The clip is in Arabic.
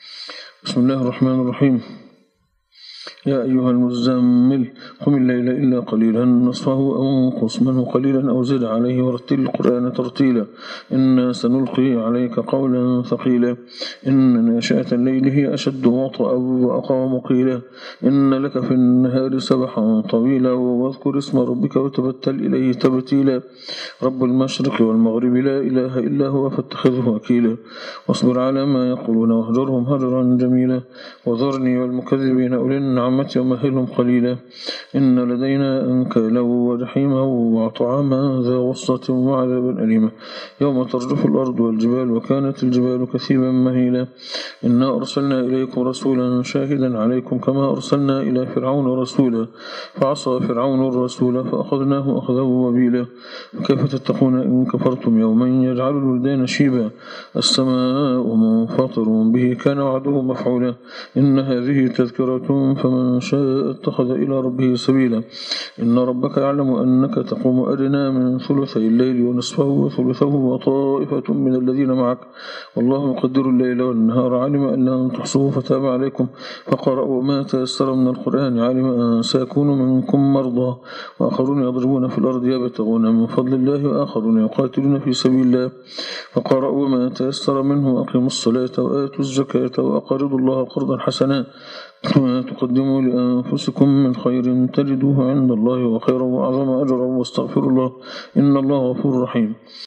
بسم الله الرحمن الرحيم. يا أيها المزمل قم الليل إلا قليلا نصفه أو انقص منه قليلا أو زد عليه ورتل القرآن ترتيلا إنا سنلقي عليك قولا ثقيلا إن ناشئة الليل هي أشد وطئا وأقوم قيلا إن لك في النهار سبحا طويلا واذكر اسم ربك وتبتل إليه تبتيلا رب المشرق والمغرب لا إله إلا هو فاتخذه وكيلا واصبر على ما يقولون واهجرهم هجرا جميلا وذرني والمكذبين أولي النعمة ومهلهم قليلا إن لدينا أنكالا وجحيما وطعاما ذا غصة وعذابا أليما يوم ترجف الأرض والجبال وكانت الجبال كثيبا مهيلا إنا أرسلنا إليكم رسولا شاهدا عليكم كما أرسلنا إلى فرعون رسولا فعصى فرعون الرسول فأخذناه أخذا وبيلا كيف تتقون إن كفرتم يوما يجعل الولدان شيبا السماء منفطر به كان وعده مفعولا إن هذه تذكرة فمن شاء اتخذ إلى ربه سبيلا إن ربك يعلم أنك تقوم أدنى من ثلثي الليل ونصفه وثلثه وطائفة من الذين معك والله يقدر الليل والنهار علم أن لن تحصوه فتاب عليكم فقرأوا ما تيسر من القرآن علم أن سيكون منكم مرضى وآخرون يضربون في الأرض يبتغون من فضل الله وآخرون يقاتلون في سبيل الله فقرأوا ما تيسر منه وأقيموا الصلاة وآتوا الزكاة وأقرضوا الله قرضا حسنا وما تقدموا لأنفسكم من خير تجدوه عند الله وخيرا وأعظم أجرا واستغفروا الله إن الله غفور رحيم.